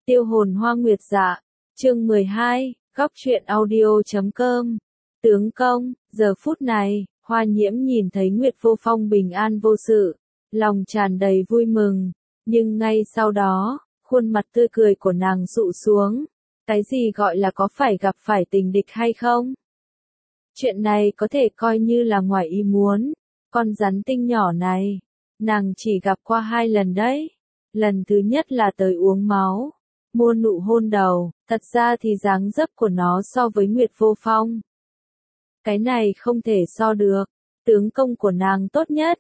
Tiêu hồn hoa nguyệt dạ. Chương 12, góc truyện audio.com. Tướng công, giờ phút này, Hoa Nhiễm nhìn thấy Nguyệt Vô Phong bình an vô sự, lòng tràn đầy vui mừng, nhưng ngay sau đó, khuôn mặt tươi cười của nàng dụ xuống. Cái gì gọi là có phải gặp phải tình địch hay không? Chuyện này có thể coi như là ngoài ý muốn. Con rắn tinh nhỏ này, nàng chỉ gặp qua 2 lần đấy. Lần thứ nhất là tới uống máu, mua nụ hôn đầu, thật ra thì dáng dấp của nó so với Nguyệt Vô Phong. Cái này không thể so được, tướng công của nàng tốt nhất.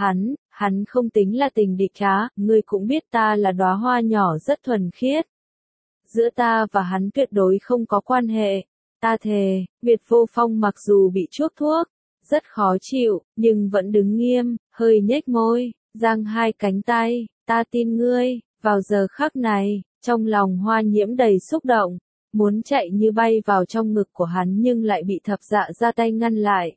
Hắn không tính là tình địch á, ngươi cũng biết ta là đóa hoa nhỏ rất thuần khiết. Giữa ta và hắn tuyệt đối không có quan hệ. Ta thề. Nguyệt Vô Phong mặc dù bị chuốc thuốc, rất khó chịu, nhưng vẫn đứng nghiêm, hơi nhếch môi, giang 2 cánh tay, ta tin ngươi. Vào giờ khắc này, trong lòng Hoa Nhiễm đầy xúc động, muốn chạy như bay vào trong ngực của hắn nhưng lại bị Thập Dạ ra tay ngăn lại.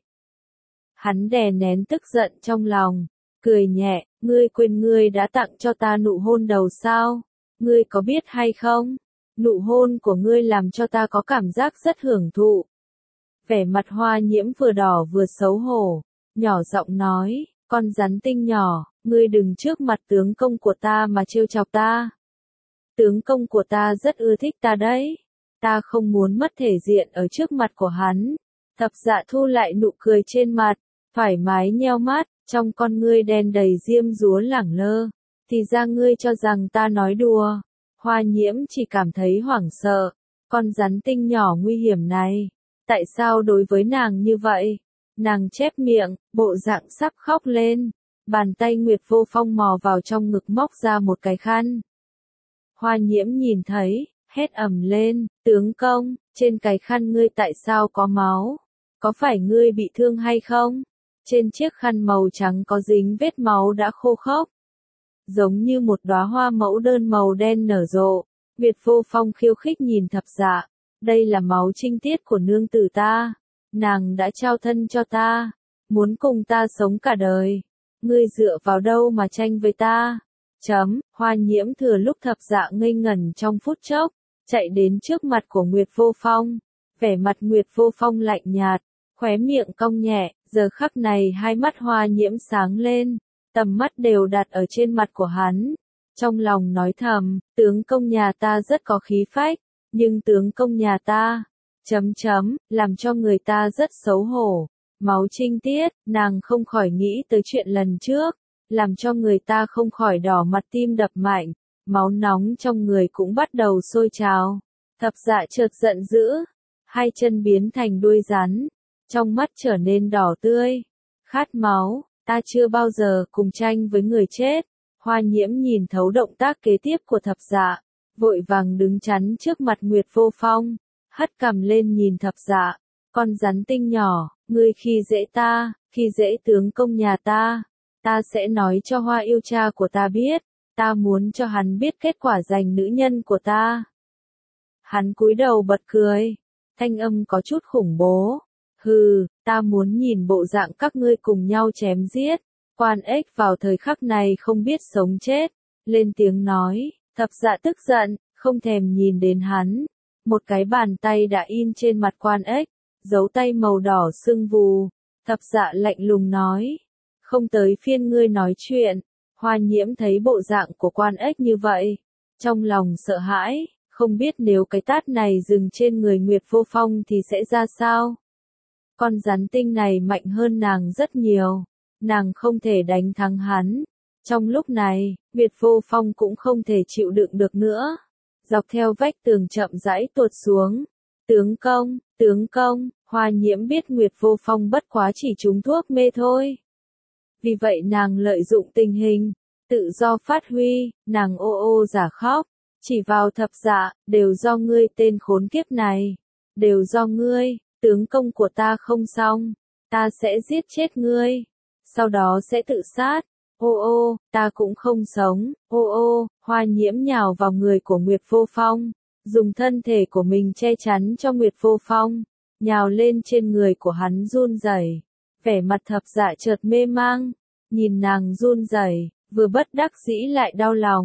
Hắn đè nén tức giận trong lòng, cười nhẹ, ngươi quên ngươi đã tặng cho ta nụ hôn đầu sao? Ngươi có biết hay không? Nụ hôn của ngươi làm cho ta có cảm giác rất hưởng thụ. Vẻ mặt Hoa Nhiễm vừa đỏ vừa xấu hổ, nhỏ giọng nói, con rắn tinh nhỏ, ngươi đừng trước mặt tướng công của ta mà trêu chọc ta. Tướng công của ta rất ưa thích ta đấy. Ta không muốn mất thể diện ở trước mặt của hắn. Thập Dạ thu lại nụ cười trên mặt, thoải mái nheo mắt, trong con ngươi đen đầy diêm dúa lẳng lơ. Thì ra ngươi cho rằng ta nói đùa. Hoa Nhiễm chỉ cảm thấy hoảng sợ. Con rắn tinh nhỏ nguy hiểm này, tại sao đối với nàng như vậy? Nàng chép miệng, bộ dạng sắp khóc lên. Bàn tay Nguyệt Vô Phong mò vào trong ngực móc ra một cái khăn. Hoa Nhiễm nhìn thấy, hét ầm lên, tướng công, trên cái khăn ngươi tại sao có máu? Có phải ngươi bị thương hay không? Trên chiếc khăn màu trắng có dính vết máu đã khô khốc, giống như một đóa hoa mẫu đơn màu đen nở rộ. Nguyệt Vô Phong khiêu khích nhìn Thập Dạ, đây là máu trinh tiết của nương tử ta, nàng đã trao thân cho ta, muốn cùng ta sống cả đời. Ngươi dựa vào đâu mà tranh với ta? Hoa Nhiễm thừa lúc Thập Dạ ngây ngẩn trong phút chốc, chạy đến trước mặt của Nguyệt Vô Phong. Vẻ mặt Nguyệt Vô Phong lạnh nhạt, khóe miệng cong nhẹ, giờ khắc này 2 mắt Hoa Nhiễm sáng lên, tầm mắt đều đặt ở trên mặt của hắn. Trong lòng nói thầm, tướng công nhà ta rất có khí phách, nhưng tướng công nhà ta, làm cho người ta rất xấu hổ. Máu trinh tiết, nàng không khỏi nghĩ tới chuyện lần trước, làm cho người ta không khỏi đỏ mặt tim đập mạnh, máu nóng trong người cũng bắt đầu sôi trào. Thập Dạ chợt giận dữ, 2 chân biến thành đuôi rắn, trong mắt trở nên đỏ tươi, khát máu, ta chưa bao giờ cùng tranh với người chết. Hoa Nhiễm nhìn thấu động tác kế tiếp của Thập Dạ, vội vàng đứng chắn trước mặt Nguyệt Vô Phong, hất cằm lên nhìn Thập Dạ, con rắn tinh nhỏ, ngươi khi dễ ta, khi dễ tướng công nhà ta sẽ nói cho Hoa yêu cha của ta biết, ta muốn cho hắn biết kết quả giành nữ nhân của ta. Hắn cúi đầu bật cười, thanh âm có chút khủng bố, hừ, ta muốn nhìn bộ dạng các ngươi cùng nhau chém giết. Quan Ếch vào thời khắc này không biết sống chết, lên tiếng nói. Thập Dạ tức giận, không thèm nhìn đến hắn. Một cái bàn tay đã in trên mặt Quan Ếch, dấu tay màu đỏ sưng vù. Thập Dạ lạnh lùng nói, không tới phiên ngươi nói chuyện. Hoa Nhiễm thấy bộ dạng của Quan Ếch như vậy, trong lòng sợ hãi, không biết nếu cái tát này dừng trên người Nguyệt Vô Phong thì sẽ ra sao. Con rắn tinh này mạnh hơn nàng rất nhiều, nàng không thể đánh thắng hắn. Trong lúc này, Nguyệt Vô Phong cũng không thể chịu đựng được nữa, dọc theo vách tường chậm rãi tuột xuống. Tướng công, Hoa Nhiễm biết Nguyệt Vô Phong bất quá chỉ trúng thuốc mê thôi. Vì vậy nàng lợi dụng tình hình, tự do phát huy, nàng ô ô giả khóc, chỉ vào Thập Dạ, đều do ngươi tên khốn kiếp này, đều do ngươi, tướng công của ta không xong, ta sẽ giết chết ngươi, sau đó sẽ tự sát. Ô ô, ta cũng không sống. Ô ô, Hoa Nhiễm nhào vào người của Nguyệt Vô Phong, dùng thân thể của mình che chắn cho Nguyệt Vô Phong, nhào lên trên người của hắn run rẩy. Vẻ mặt Thập Dạ chợt mê mang, nhìn nàng run rẩy, vừa bất đắc dĩ lại đau lòng.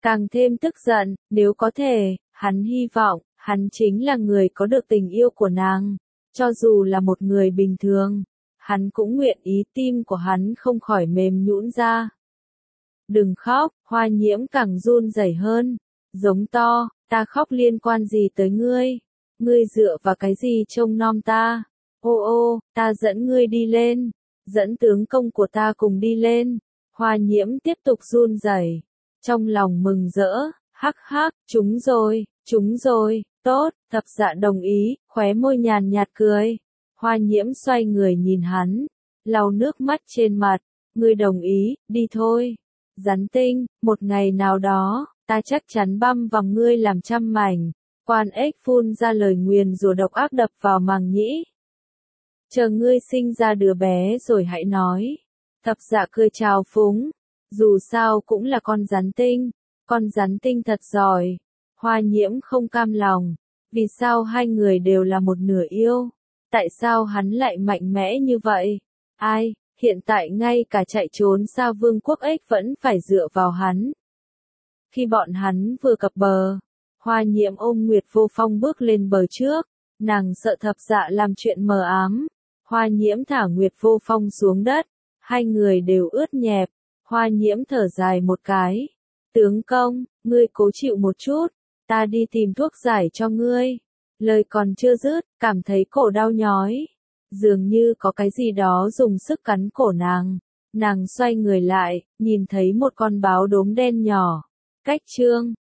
càng thêm tức giận, nếu có thể, hắn hy vọng, hắn chính là người có được tình yêu của nàng. Cho dù là một người bình thường, hắn cũng nguyện ý tim của hắn không khỏi mềm nhũn ra. Đừng khóc, Hoa Nhiễm càng run rẩy hơn, giống to, ta khóc liên quan gì tới ngươi? Ngươi dựa vào cái gì trông nom ta? Ô ô, ta dẫn ngươi đi lên, dẫn tướng công của ta cùng đi lên. Hoa Nhiễm tiếp tục run rẩy, trong lòng mừng rỡ, hắc hắc, chúng rồi, tốt, Thập Dạ đồng ý, khóe môi nhàn nhạt cười. Hoa Nhiễm xoay người nhìn hắn, lau nước mắt trên mặt, ngươi đồng ý, đi thôi. Rắn Tinh, một ngày nào đó, ta chắc chắn băm vào ngươi làm trăm mảnh. Quan ếch phun ra lời nguyền rủa độc ác đập vào màng nhĩ. Chờ ngươi sinh ra đứa bé rồi hãy nói. Thập Dạ cười chào phúng, dù sao cũng là con rắn tinh thật giỏi. Hoa Nhiễm không cam lòng, vì sao hai người đều là một nửa yêu? Tại sao hắn lại mạnh mẽ như vậy? Ai, hiện tại ngay cả chạy trốn xa vương quốc ếch vẫn phải dựa vào hắn. Khi bọn hắn vừa cập bờ, Hoa Nhiễm ôm Nguyệt Vô Phong bước lên bờ trước, nàng sợ Thập Dạ làm chuyện mờ ám. Hoa Nhiễm thả Nguyệt Vô Phong xuống đất, hai người đều ướt nhẹp. Hoa Nhiễm thở dài một cái. Tướng công, ngươi cố chịu một chút, ta đi tìm thuốc giải cho ngươi. Lời còn chưa dứt, cảm thấy cổ đau nhói. Dường như có cái gì đó dùng sức cắn cổ nàng. Nàng xoay người lại, nhìn thấy một con báo đốm đen nhỏ. Cách chương